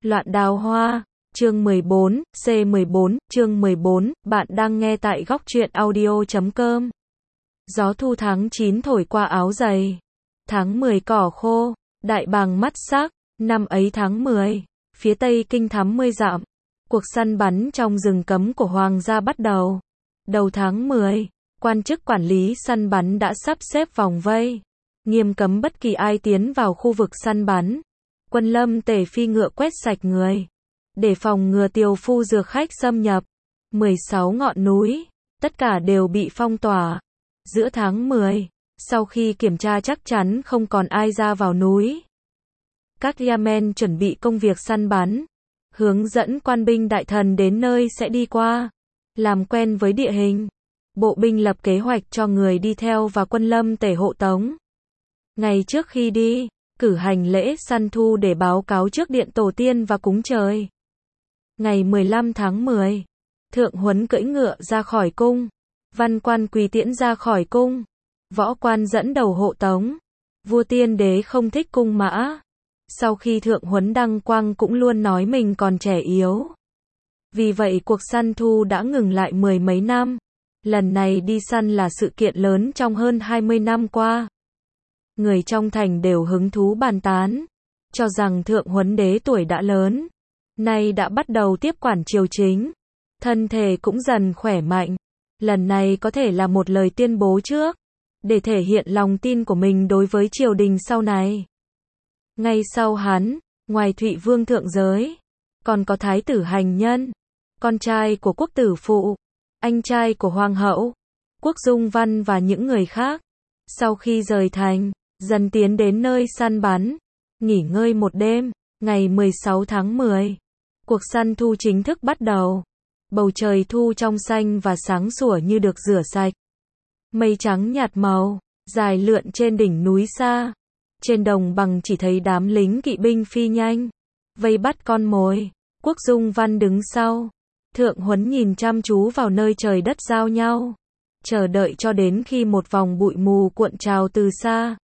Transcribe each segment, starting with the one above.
Loạn đào hoa, chương 14, C14, chương 14, bạn đang nghe tại góc truyện audio.com. Gió thu tháng 9 thổi qua áo giày. Tháng 10 cỏ khô, đại bàng mắt sắc, năm ấy tháng 10, phía tây kinh thắm 10 dặm. Cuộc săn bắn trong rừng cấm của hoàng gia bắt đầu. Đầu tháng 10, quan chức quản lý săn bắn đã sắp xếp vòng vây, nghiêm cấm bất kỳ ai tiến vào khu vực săn bắn. Quân lâm tề phi ngựa quét sạch người, để phòng ngừa tiều phu dược khách xâm nhập. 16 ngọn núi, tất cả đều bị phong tỏa. Giữa tháng 10, sau khi kiểm tra chắc chắn không còn ai ra vào núi, các Yamen chuẩn bị công việc săn bắn, hướng dẫn quan binh đại thần đến nơi sẽ đi qua, làm quen với địa hình. Bộ binh lập kế hoạch cho người đi theo và quân lâm tề hộ tống. Ngày trước khi đi, cử hành lễ săn thu để báo cáo trước điện tổ tiên và cúng trời. Ngày 15 tháng 10, Thượng Huấn cưỡi ngựa ra khỏi cung, văn quan quỳ tiễn ra khỏi cung, võ quan dẫn đầu hộ tống. Vua Tiên Đế không thích cung mã. Sau khi Thượng Huấn đăng quang cũng luôn nói mình còn trẻ yếu. Vì vậy cuộc săn thu đã ngừng lại mười mấy năm. Lần này đi săn là sự kiện lớn trong hơn 20 năm qua. Người trong thành đều hứng thú bàn tán, cho rằng Thượng Huấn đế tuổi đã lớn, nay đã bắt đầu tiếp quản triều chính, thân thể cũng dần khỏe mạnh. Lần này có thể là một lời tuyên bố trước, để thể hiện lòng tin của mình đối với triều đình sau này. Ngay sau hắn, ngoài Thụy Vương thượng giới, còn có Thái tử Hành Nhân, con trai của quốc tử phụ, anh trai của hoàng hậu, Quốc Dung Văn và những người khác. Sau khi rời thành, dần tiến đến nơi săn bắn, nghỉ ngơi một đêm. Ngày 16 tháng 10, cuộc săn thu chính thức bắt đầu. Bầu trời thu trong xanh và sáng sủa như được rửa sạch. Mây trắng nhạt màu, dài lượn trên đỉnh núi xa. Trên đồng bằng chỉ thấy đám lính kỵ binh phi nhanh, vây bắt con mồi. Quốc Dung Văn đứng sau. Thượng Huấn nhìn chăm chú vào nơi trời đất giao nhau, chờ đợi cho đến khi một vòng bụi mù cuộn trào từ xa.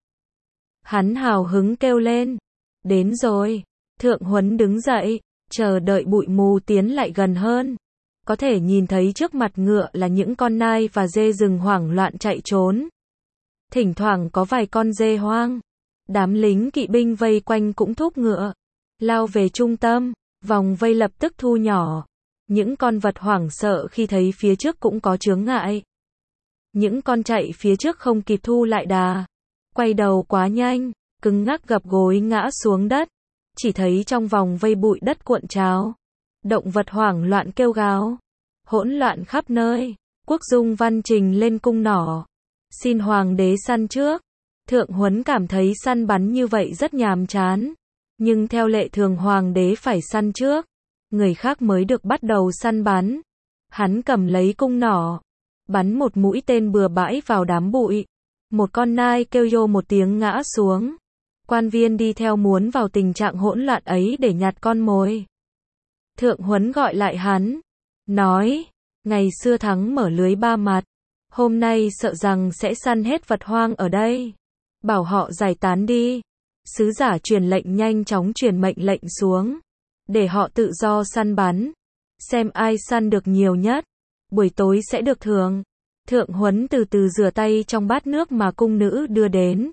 Hắn hào hứng kêu lên, đến rồi. Thượng Huấn đứng dậy, chờ đợi bụi mù tiến lại gần hơn. Có thể nhìn thấy trước mặt ngựa là những con nai và dê rừng hoảng loạn chạy trốn. Thỉnh thoảng có vài con dê hoang. Đám lính kỵ binh vây quanh cũng thúc ngựa, lao về trung tâm. Vòng vây lập tức thu nhỏ. Những con vật hoảng sợ khi thấy phía trước cũng có chướng ngại. Những con chạy phía trước không kịp thu lại đà, quay đầu quá nhanh, cứng ngắc gập gối ngã xuống đất. Chỉ thấy trong vòng vây bụi đất cuộn trào, động vật hoảng loạn kêu gào, hỗn loạn khắp nơi. Quốc Dung Văn trình lên cung nỏ, xin hoàng đế săn trước. Thượng Huấn cảm thấy săn bắn như vậy rất nhàm chán, nhưng theo lệ thường hoàng đế phải săn trước, người khác mới được bắt đầu săn bắn. Hắn cầm lấy cung nỏ, bắn một mũi tên bừa bãi vào đám bụi. Một con nai kêu yo một tiếng ngã xuống. Quan viên đi theo muốn vào tình trạng hỗn loạn ấy để nhặt con mồi. Thượng Huấn gọi lại hắn, nói, ngày xưa thắng mở lưới ba mặt, hôm nay sợ rằng sẽ săn hết vật hoang ở đây. Bảo họ giải tán đi. Sứ giả truyền lệnh nhanh chóng truyền mệnh lệnh xuống, để họ tự do săn bắn, xem ai săn được nhiều nhất, buổi tối sẽ được thưởng. Thượng Huấn từ từ rửa tay trong bát nước mà cung nữ đưa đến.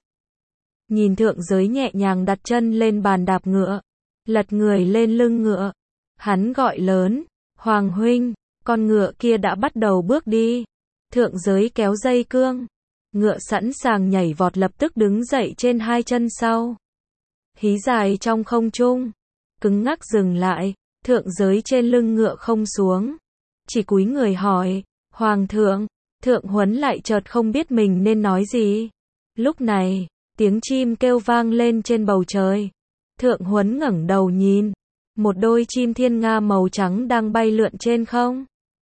Nhìn thượng giới nhẹ nhàng đặt chân lên bàn đạp ngựa, lật người lên lưng ngựa. Hắn gọi lớn, Hoàng huynh. Con ngựa kia đã bắt đầu bước đi. Thượng giới kéo dây cương, ngựa sẵn sàng nhảy vọt lập tức đứng dậy trên hai chân sau. Hí dài trong không trung, cứng ngắc dừng lại. Thượng giới trên lưng ngựa không xuống, chỉ cúi người hỏi, Hoàng thượng. Thượng Huấn lại chợt không biết mình nên nói gì. Lúc này, tiếng chim kêu vang lên trên bầu trời. Thượng Huấn ngẩng đầu nhìn, một đôi chim thiên nga màu trắng đang bay lượn trên không.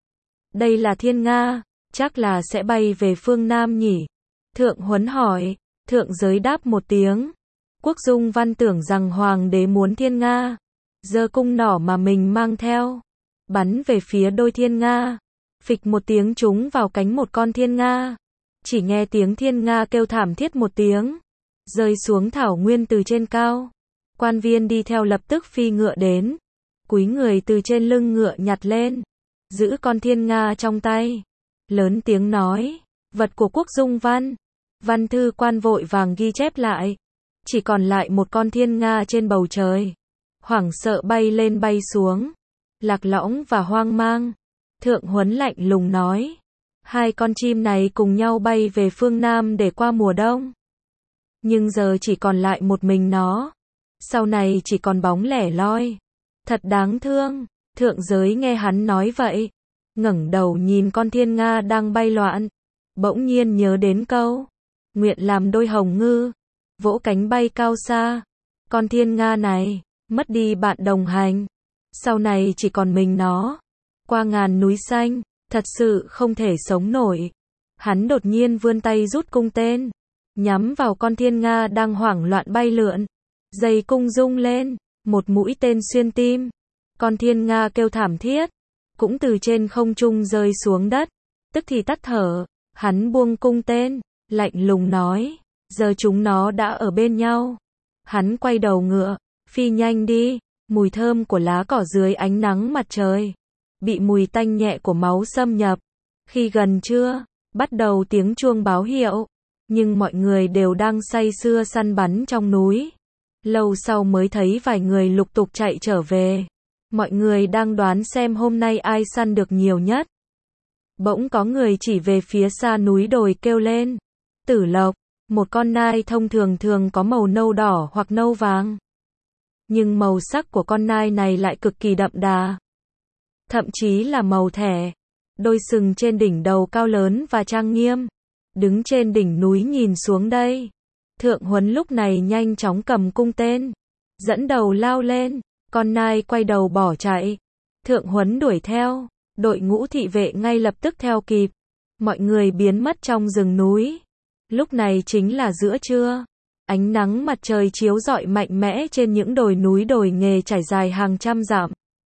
Đây là thiên nga, chắc là sẽ bay về phương Nam nhỉ? Thượng Huấn hỏi. Thượng giới đáp một tiếng. Quốc Dung Văn tưởng rằng hoàng đế muốn thiên nga, giơ cung nỏ mà mình mang theo, bắn về phía đôi thiên nga. Phịch một tiếng trúng vào cánh một con thiên nga. Chỉ nghe tiếng thiên nga kêu thảm thiết một tiếng, rơi xuống thảo nguyên từ trên cao. Quan viên đi theo lập tức phi ngựa đến, cúi người từ trên lưng ngựa nhặt lên, giữ con thiên nga trong tay, lớn tiếng nói, vật của Quốc Dung Văn. Văn thư quan vội vàng ghi chép lại, chỉ còn lại một con thiên nga trên bầu trời, hoảng sợ bay lên bay xuống, lạc lõng và hoang mang. Thượng Huấn lạnh lùng nói, hai con chim này cùng nhau bay về phương Nam để qua mùa đông. Nhưng giờ chỉ còn lại một mình nó, sau này chỉ còn bóng lẻ loi. Thật đáng thương. Thượng Giới nghe hắn nói vậy, ngẩng đầu nhìn con thiên nga đang bay loạn, bỗng nhiên nhớ đến câu, nguyện làm đôi hồng ngư, vỗ cánh bay cao xa. Con thiên nga này, mất đi bạn đồng hành, sau này chỉ còn mình nó, qua ngàn núi xanh, thật sự không thể sống nổi. Hắn đột nhiên vươn tay rút cung tên, nhắm vào con thiên nga đang hoảng loạn bay lượn. Dây cung rung lên, một mũi tên xuyên tim. Con thiên nga kêu thảm thiết, cũng từ trên không trung rơi xuống đất, tức thì tắt thở. Hắn buông cung tên, lạnh lùng nói, giờ chúng nó đã ở bên nhau. Hắn quay đầu ngựa, phi nhanh đi. Mùi thơm của lá cỏ dưới ánh nắng mặt trời bị mùi tanh nhẹ của máu xâm nhập. Khi gần trưa, bắt đầu tiếng chuông báo hiệu, nhưng mọi người đều đang say sưa săn bắn trong núi. Lâu sau mới thấy vài người lục tục chạy trở về. Mọi người đang đoán xem hôm nay ai săn được nhiều nhất. Bỗng có người chỉ về phía xa núi đồi kêu lên, Tử Lộc. Một con nai thông thường thường có màu nâu đỏ hoặc nâu vàng. Nhưng màu sắc của con nai này lại cực kỳ đậm đà, thậm chí là màu thẻ. Đôi sừng trên đỉnh đầu cao lớn và trang nghiêm, đứng trên đỉnh núi nhìn xuống đây. Thượng Huấn lúc này nhanh chóng cầm cung tên, dẫn đầu lao lên. Con nai quay đầu bỏ chạy. Thượng Huấn đuổi theo, đội ngũ thị vệ ngay lập tức theo kịp. Mọi người biến mất trong rừng núi. Lúc này chính là giữa trưa. Ánh nắng mặt trời chiếu rọi mạnh mẽ trên những đồi núi đồi nghề trải dài hàng trăm dặm.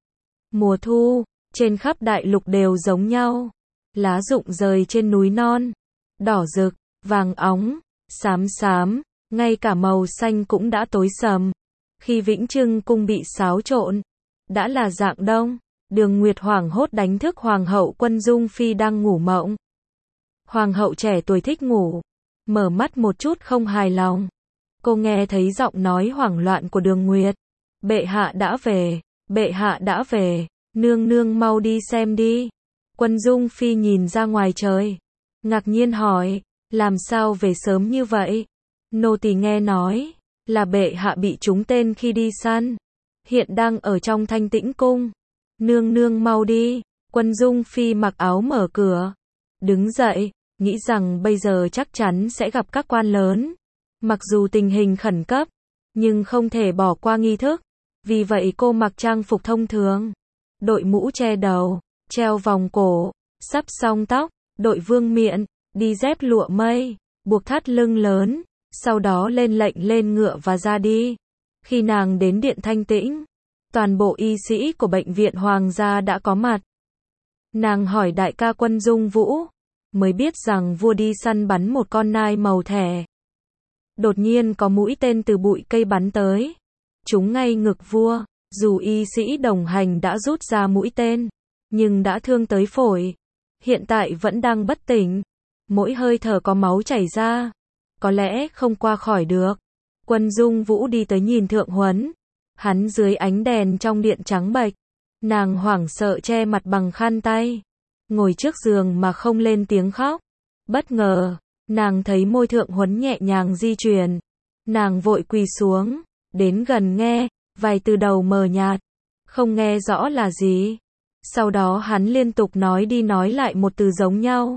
Mùa thu, trên khắp đại lục đều giống nhau. Lá rụng rời trên núi non, đỏ rực, vàng óng, xám xám, ngay cả màu xanh cũng đã tối sầm. Khi Vĩnh Trưng cung bị xáo trộn, đã là rạng đông. Đường Nguyệt hoảng hốt đánh thức Hoàng hậu Quân Dung Phi đang ngủ mộng. Hoàng hậu trẻ tuổi thích ngủ, mở mắt một chút không hài lòng. Cô nghe thấy giọng nói hoảng loạn của Đường Nguyệt. Bệ hạ đã về, bệ hạ đã về, nương nương mau đi xem đi. Quân Dung Phi nhìn ra ngoài trời, ngạc nhiên hỏi, làm sao về sớm như vậy? Nô tỳ nghe nói, là bệ hạ bị trúng tên khi đi săn, hiện đang ở trong Thanh Tĩnh cung. Nương nương mau đi. Quân Dung Phi mặc áo mở cửa, đứng dậy, nghĩ rằng bây giờ chắc chắn sẽ gặp các quan lớn. Mặc dù tình hình khẩn cấp, nhưng không thể bỏ qua nghi thức. Vì vậy cô mặc trang phục thông thường, đội mũ che đầu, treo vòng cổ, sắp song tóc, đội vương miện, đi dép lụa mây, buộc thắt lưng lớn, sau đó lên lệnh lên ngựa và ra đi. Khi nàng đến điện Thanh Tĩnh, toàn bộ y sĩ của bệnh viện Hoàng gia đã có mặt. Nàng hỏi đại ca Quân Dung Vũ, mới biết rằng vua đi săn bắn một con nai màu thẻ. Đột nhiên có mũi tên từ bụi cây bắn tới, trúng ngay ngực vua. Dù y sĩ đồng hành đã rút ra mũi tên, nhưng đã thương tới phổi. Hiện tại vẫn đang bất tỉnh, mỗi hơi thở có máu chảy ra, có lẽ không qua khỏi được. Quân Dung Vũ đi tới nhìn Thượng Huấn. Hắn dưới ánh đèn trong điện trắng bệch. Nàng hoảng sợ che mặt bằng khăn tay, ngồi trước giường mà không lên tiếng khóc. Bất ngờ, nàng thấy môi Thượng Huấn nhẹ nhàng di chuyển. Nàng vội quỳ xuống, đến gần nghe, vài từ đầu mờ nhạt, không nghe rõ là gì. Sau đó hắn liên tục nói đi nói lại một từ giống nhau.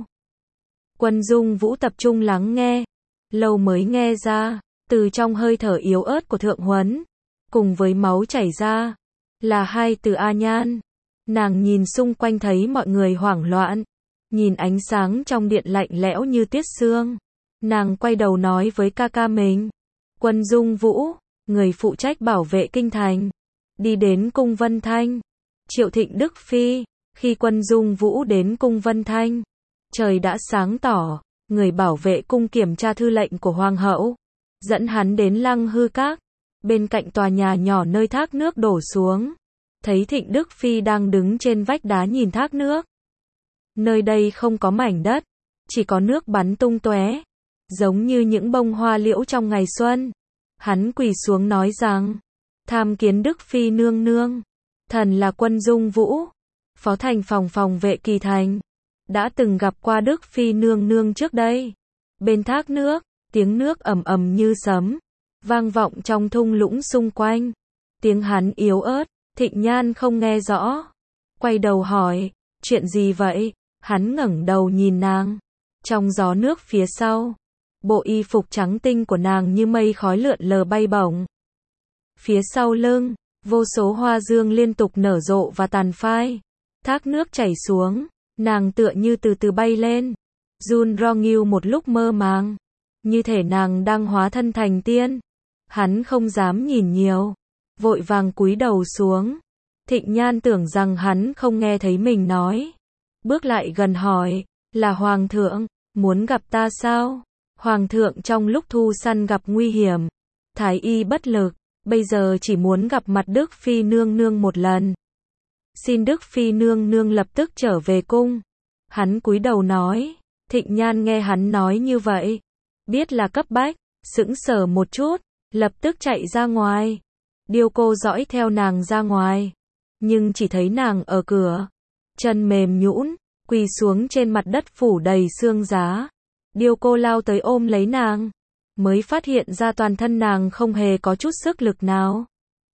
Quân Dung Vũ tập trung lắng nghe, lâu mới nghe ra, từ trong hơi thở yếu ớt của Thượng Huấn, cùng với máu chảy ra, là hai từ A Nhan. Nàng nhìn xung quanh thấy mọi người hoảng loạn, nhìn ánh sáng trong điện lạnh lẽo như tiết sương. Nàng quay đầu nói với ca ca mình, Quân Dung Vũ, người phụ trách bảo vệ kinh thành, đi đến cung Vân Thanh. Triệu Thịnh Đức Phi. Khi Quân Dung Vũ đến cung Vân Thanh, trời đã sáng tỏ. Người bảo vệ cung kiểm tra thư lệnh của Hoàng hậu, dẫn hắn đến Lăng Hư Các, bên cạnh tòa nhà nhỏ nơi thác nước đổ xuống. thấy Thịnh Đức Phi đang đứng trên vách đá nhìn thác nước. Nơi đây không có mảnh đất, chỉ có nước bắn tung tóe, giống như những bông hoa liễu trong ngày xuân. Hắn quỳ xuống nói rằng, tham kiến Đức Phi nương nương, thần là Quân Dung Vũ, phó thành phòng vệ Kỳ Thành, đã từng gặp qua Đức Phi nương nương trước đây. Bên thác nước, tiếng nước ầm ầm như sấm, vang vọng trong thung lũng xung quanh. Tiếng hắn yếu ớt, Thịnh Nhan không nghe rõ. Quay đầu hỏi, chuyện gì vậy? Hắn ngẩng đầu nhìn nàng. Trong gió nước phía sau, bộ y phục trắng tinh của nàng như mây khói lượn lờ bay bổng. Phía sau lưng, vô số hoa dương liên tục nở rộ và tàn phai. Thác nước chảy xuống, nàng tựa như từ từ bay lên. Jun Rongil một lúc mơ màng, như thể nàng đang hóa thân thành tiên. Hắn không dám nhìn nhiều, vội vàng cúi đầu xuống. Thịnh Nhan tưởng rằng hắn không nghe thấy mình nói, bước lại gần hỏi, là Hoàng thượng, muốn gặp ta sao? Hoàng thượng trong lúc thu săn gặp nguy hiểm, thái y bất lực, bây giờ chỉ muốn gặp mặt Đức Phi nương nương một lần. Xin Đức Phi nương nương lập tức trở về cung. Hắn cúi đầu nói. Thịnh Nhan nghe hắn nói như vậy, biết là cấp bách, sững sờ một chút, lập tức chạy ra ngoài. Điêu Cô dõi theo nàng ra ngoài, nhưng chỉ thấy nàng ở cửa, chân mềm nhũn, quỳ xuống trên mặt đất phủ đầy xương giá. Điêu Cô lao tới ôm lấy nàng, mới phát hiện ra toàn thân nàng không hề có chút sức lực nào.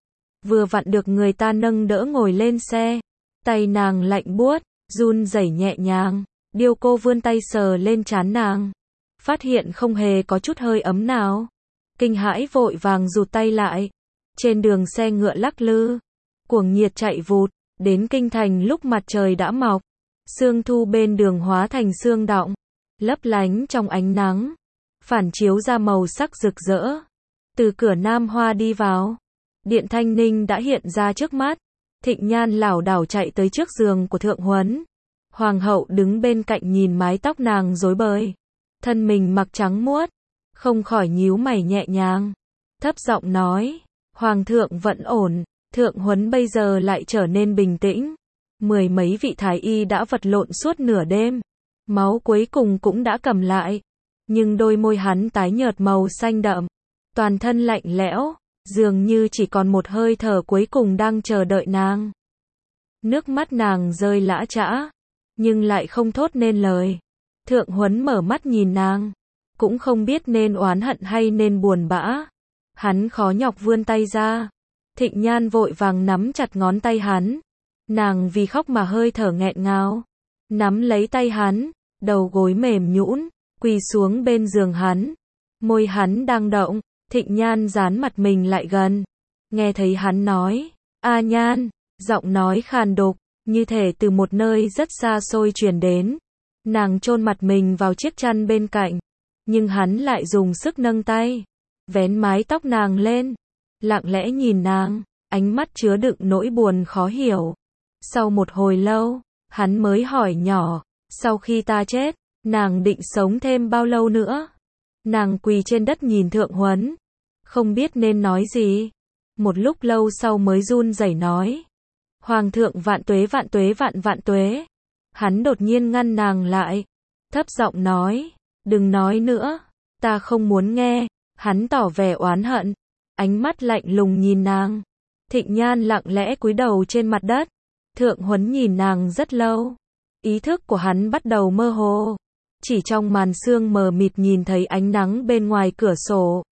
Vừa vặn được người ta nâng đỡ ngồi lên xe, tay nàng lạnh buốt, run rẩy nhẹ nhàng. Điêu Cô vươn tay sờ lên trán nàng, phát hiện không hề có chút hơi ấm nào. Kinh hãi vội vàng rụt tay lại. Trên đường xe ngựa lắc lư, cuồng nhiệt chạy vụt, đến kinh thành lúc mặt trời đã mọc. Sương thu bên đường hóa thành sương đọng, lấp lánh trong ánh nắng, phản chiếu ra màu sắc rực rỡ. Từ cửa Nam Hoa đi vào, Điện Thanh Ninh đã hiện ra trước mắt. Thịnh Nhan lảo đảo chạy tới trước giường của Thượng Huấn. Hoàng hậu đứng bên cạnh nhìn mái tóc nàng rối bời, thân mình mặc trắng muốt, không khỏi nhíu mày nhẹ nhàng, thấp giọng nói, Hoàng thượng vẫn ổn. Thượng Huấn bây giờ lại trở nên bình tĩnh. Mười mấy vị thái y đã vật lộn suốt nửa đêm, máu cuối cùng cũng đã cầm lại, nhưng đôi môi hắn tái nhợt màu xanh đậm, toàn thân lạnh lẽo, dường như chỉ còn một hơi thở cuối cùng đang chờ đợi nàng. Nước mắt nàng rơi lã chã, nhưng lại không thốt nên lời. Thượng Huấn mở mắt nhìn nàng, cũng không biết nên oán hận hay nên buồn bã. Hắn khó nhọc vươn tay ra. Thịnh Nhan vội vàng nắm chặt ngón tay hắn. Nàng vì khóc mà hơi thở nghẹn ngào, nắm lấy tay hắn, đầu gối mềm nhũn, quỳ xuống bên giường hắn. Môi hắn đang động, Thịnh Nhan dán mặt mình lại gần. Nghe thấy hắn nói, A Nhan, giọng nói khàn đục, như thể từ một nơi rất xa xôi truyền đến. Nàng chôn mặt mình vào chiếc chăn bên cạnh, nhưng hắn lại dùng sức nâng tay, vén mái tóc nàng lên, lặng lẽ nhìn nàng, ánh mắt chứa đựng nỗi buồn khó hiểu. Sau một hồi lâu, hắn mới hỏi nhỏ, sau khi ta chết, nàng định sống thêm bao lâu nữa? Nàng quỳ trên đất nhìn Thượng Huấn, không biết nên nói gì. Một lúc lâu sau mới run rẩy nói, Hoàng thượng vạn tuế vạn tuế vạn vạn tuế. Hắn đột nhiên ngăn nàng lại, thấp giọng nói, đừng nói nữa, ta không muốn nghe. Hắn tỏ vẻ oán hận, ánh mắt lạnh lùng nhìn nàng. Thịnh Nhan lặng lẽ cúi đầu trên mặt đất. Thượng Huấn nhìn nàng rất lâu, ý thức của hắn bắt đầu mơ hồ, chỉ trong màn sương mờ mịt nhìn thấy ánh nắng bên ngoài cửa sổ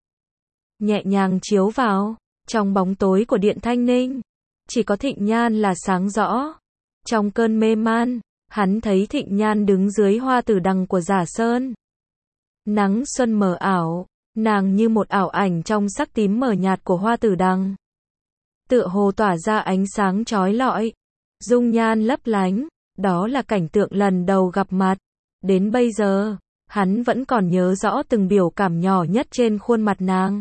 nhẹ nhàng chiếu vào. Trong bóng tối của Điện Thanh Ninh, chỉ có Thịnh Nhan là sáng rõ. Trong cơn mê man, hắn thấy Thịnh Nhan đứng dưới hoa tử đằng của Giả Sơn. Nắng xuân mờ ảo, nàng như một ảo ảnh trong sắc tím mờ nhạt của hoa tử đằng, tựa hồ tỏa ra ánh sáng chói lọi, dung nhan lấp lánh. Đó là cảnh tượng lần đầu gặp mặt. Đến bây giờ, hắn vẫn còn nhớ rõ từng biểu cảm nhỏ nhất trên khuôn mặt nàng.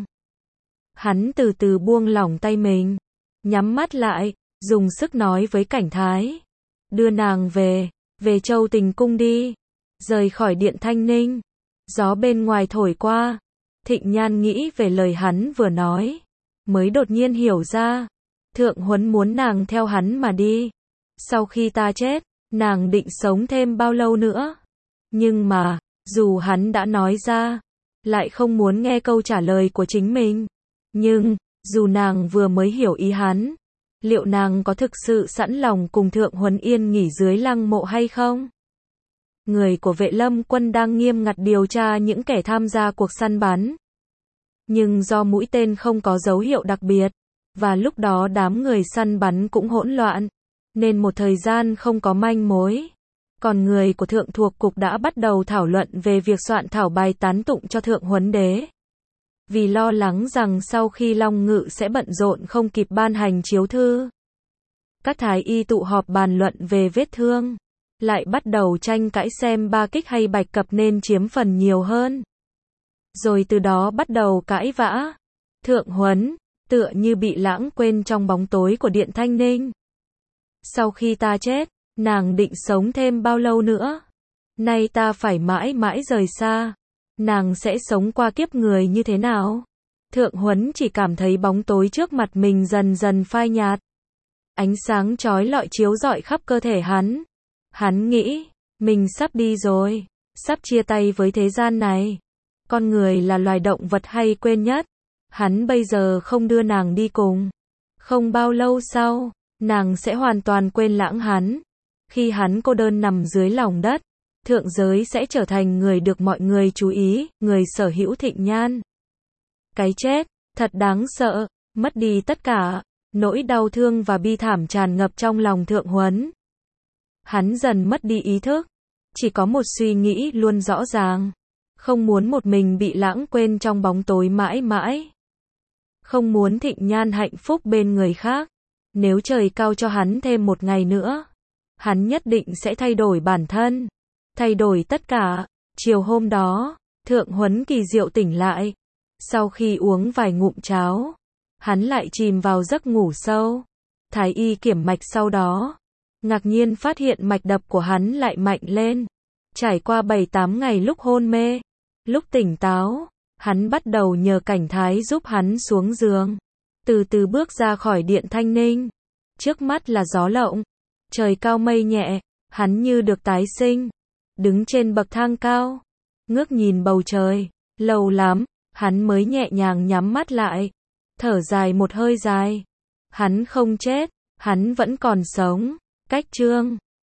Hắn từ từ buông lỏng tay mình, nhắm mắt lại, dùng sức nói với Cảnh Thái, đưa nàng về Châu Tình cung đi. Rời khỏi Điện Thanh Ninh, gió bên ngoài thổi qua. Thịnh Nhan nghĩ về lời hắn vừa nói, mới đột nhiên hiểu ra, Thượng Huấn muốn nàng theo hắn mà đi. Sau khi ta chết, nàng định sống thêm bao lâu nữa? Nhưng mà, dù hắn đã nói ra, lại không muốn nghe câu trả lời của chính mình. Nhưng, dù nàng vừa mới hiểu ý hắn, liệu nàng có thực sự sẵn lòng cùng Thượng Huấn yên nghỉ dưới lăng mộ hay không? Người của Vệ Lâm Quân đang nghiêm ngặt điều tra những kẻ tham gia cuộc săn bắn. Nhưng do mũi tên không có dấu hiệu đặc biệt, và lúc đó đám người săn bắn cũng hỗn loạn, nên một thời gian không có manh mối. Còn người của Thượng thuộc Cục đã bắt đầu thảo luận về việc soạn thảo bài tán tụng cho Thượng Huấn Đế. Vì lo lắng rằng sau khi Long Ngự sẽ bận rộn không kịp ban hành chiếu thư. Các thái y tụ họp bàn luận về vết thương, lại bắt đầu tranh cãi xem Ba Kích hay Bạch Cập nên chiếm phần nhiều hơn. Rồi từ đó bắt đầu cãi vã. Thượng Huấn, tựa như bị lãng quên trong bóng tối của Điện Thanh Ninh. Sau khi ta chết, nàng định sống thêm bao lâu nữa? Nay ta phải mãi mãi rời xa. Nàng sẽ sống qua kiếp người như thế nào? Thượng Huấn chỉ cảm thấy bóng tối trước mặt mình dần dần phai nhạt. Ánh sáng chói lọi chiếu rọi khắp cơ thể hắn. Hắn nghĩ, mình sắp đi rồi, sắp chia tay với thế gian này. Con người là loài động vật hay quên nhất. Hắn bây giờ không đưa nàng đi cùng. Không bao lâu sau, nàng sẽ hoàn toàn quên lãng hắn. Khi hắn cô đơn nằm dưới lòng đất, thượng giới sẽ trở thành người được mọi người chú ý, người sở hữu thịnh nhan. Cái chết, thật đáng sợ, mất đi tất cả, nỗi đau thương và bi thảm tràn ngập trong lòng Thượng Huấn. Hắn dần mất đi ý thức, chỉ có một suy nghĩ luôn rõ ràng, không muốn một mình bị lãng quên trong bóng tối mãi mãi. Không muốn thịnh nhan hạnh phúc bên người khác. Nếu trời cao cho hắn thêm một ngày nữa, hắn nhất định sẽ thay đổi bản thân, thay đổi tất cả. Chiều hôm đó, Thượng Huấn kỳ diệu tỉnh lại. Sau khi uống vài ngụm cháo, hắn lại chìm vào giấc ngủ sâu. Thái y kiểm mạch sau đó, ngạc nhiên phát hiện mạch đập của hắn lại mạnh lên. Trải qua 7-8 ngày lúc hôn mê, lúc tỉnh táo, hắn bắt đầu nhờ Cảnh Thái giúp hắn xuống giường. Từ từ bước ra khỏi Điện Thanh Ninh. Trước mắt là gió lộng, trời cao mây nhẹ, hắn như được tái sinh. Đứng trên bậc thang cao, ngước nhìn bầu trời, lâu lắm, hắn mới nhẹ nhàng nhắm mắt lại, thở dài một hơi dài. Hắn không chết, hắn vẫn còn sống. Cách chương